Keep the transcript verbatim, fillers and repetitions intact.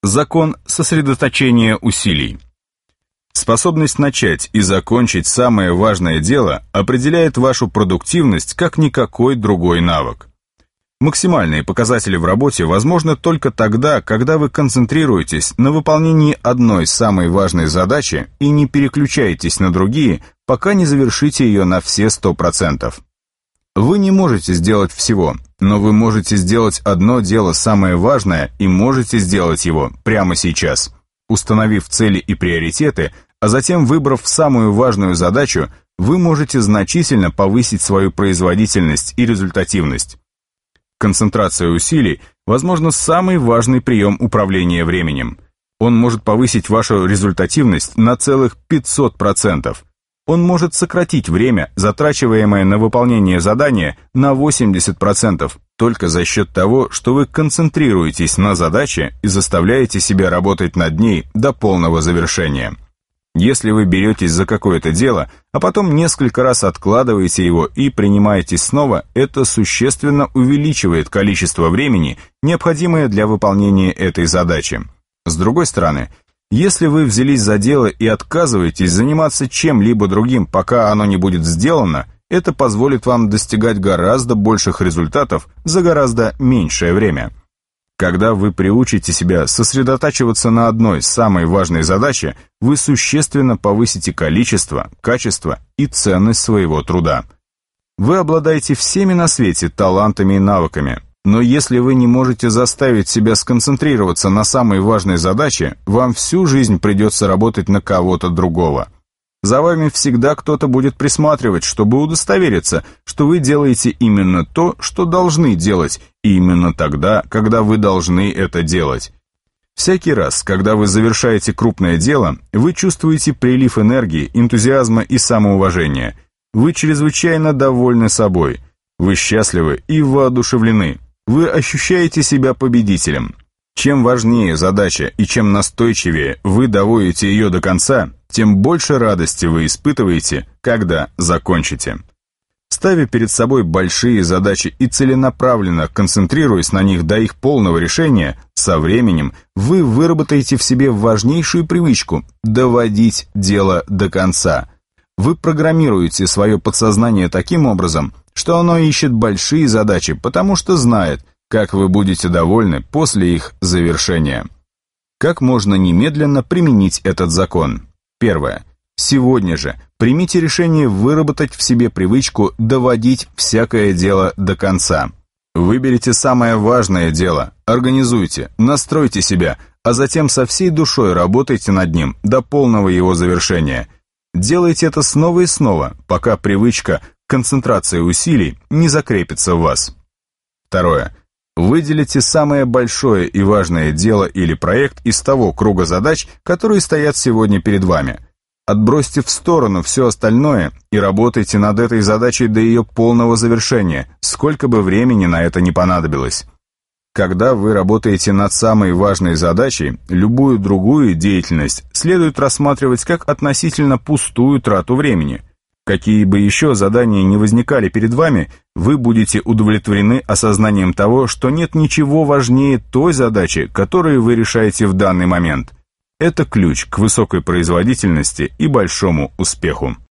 Закон сосредоточения усилий. Способность начать и закончить самое важное дело определяет вашу продуктивность как никакой другой навык. Максимальные показатели в работе возможны только тогда, когда вы концентрируетесь на выполнении одной самой важной задачи и не переключаетесь на другие, пока не завершите ее на все сто процентов. Вы не можете сделать всего, но вы можете сделать одно дело самое важное и можете сделать его прямо сейчас. Установив цели и приоритеты, а затем выбрав самую важную задачу, вы можете значительно повысить свою производительность и результативность. Концентрация усилий, возможно, самый важный прием управления временем. Он может повысить вашу результативность на целых пятьсот процентов. Он может сократить время, затрачиваемое на выполнение задания, на восемьдесят процентов, только за счет того, что вы концентрируетесь на задаче и заставляете себя работать над ней до полного завершения. Если вы беретесь за какое-то дело, а потом несколько раз откладываете его и принимаетесь снова, это существенно увеличивает количество времени, необходимое для выполнения этой задачи. С другой стороны, если вы взялись за дело и отказываетесь заниматься чем-либо другим, пока оно не будет сделано, это позволит вам достигать гораздо больших результатов за гораздо меньшее время. Когда вы приучите себя сосредотачиваться на одной самой важной задаче, вы существенно повысите количество, качество и ценность своего труда. Вы обладаете всеми на свете талантами и навыками, но если вы не можете заставить себя сконцентрироваться на самой важной задаче, вам всю жизнь придется работать на кого-то другого. За вами всегда кто-то будет присматривать, чтобы удостовериться, что вы делаете именно то, что должны делать, и именно тогда, когда вы должны это делать. Всякий раз, когда вы завершаете крупное дело, вы чувствуете прилив энергии, энтузиазма и самоуважения. Вы чрезвычайно довольны собой. Вы счастливы и воодушевлены. Вы ощущаете себя победителем. Чем важнее задача и чем настойчивее вы доводите ее до конца, тем больше радости вы испытываете, когда закончите. Ставя перед собой большие задачи и целенаправленно концентрируясь на них до их полного решения, со временем вы выработаете в себе важнейшую привычку – доводить дело до конца. Вы программируете свое подсознание таким образом, что оно ищет большие задачи, потому что знает, как вы будете довольны после их завершения. Как можно немедленно применить этот закон? Первое. Сегодня же примите решение выработать в себе привычку доводить всякое дело до конца. Выберите самое важное дело, организуйте, настройте себя, а затем со всей душой работайте над ним до полного его завершения. Делайте это снова и снова, пока привычка концентрации усилий не закрепится в вас. Второе. Выделите самое большое и важное дело или проект из того круга задач, которые стоят сегодня перед вами. Отбросьте в сторону все остальное и работайте над этой задачей до ее полного завершения, сколько бы времени на это ни понадобилось. Когда вы работаете над самой важной задачей, любую другую деятельность следует рассматривать как относительно пустую трату времени. Какие бы еще задания ни возникали перед вами, вы будете удовлетворены осознанием того, что нет ничего важнее той задачи, которую вы решаете в данный момент. Это ключ к высокой производительности и большому успеху.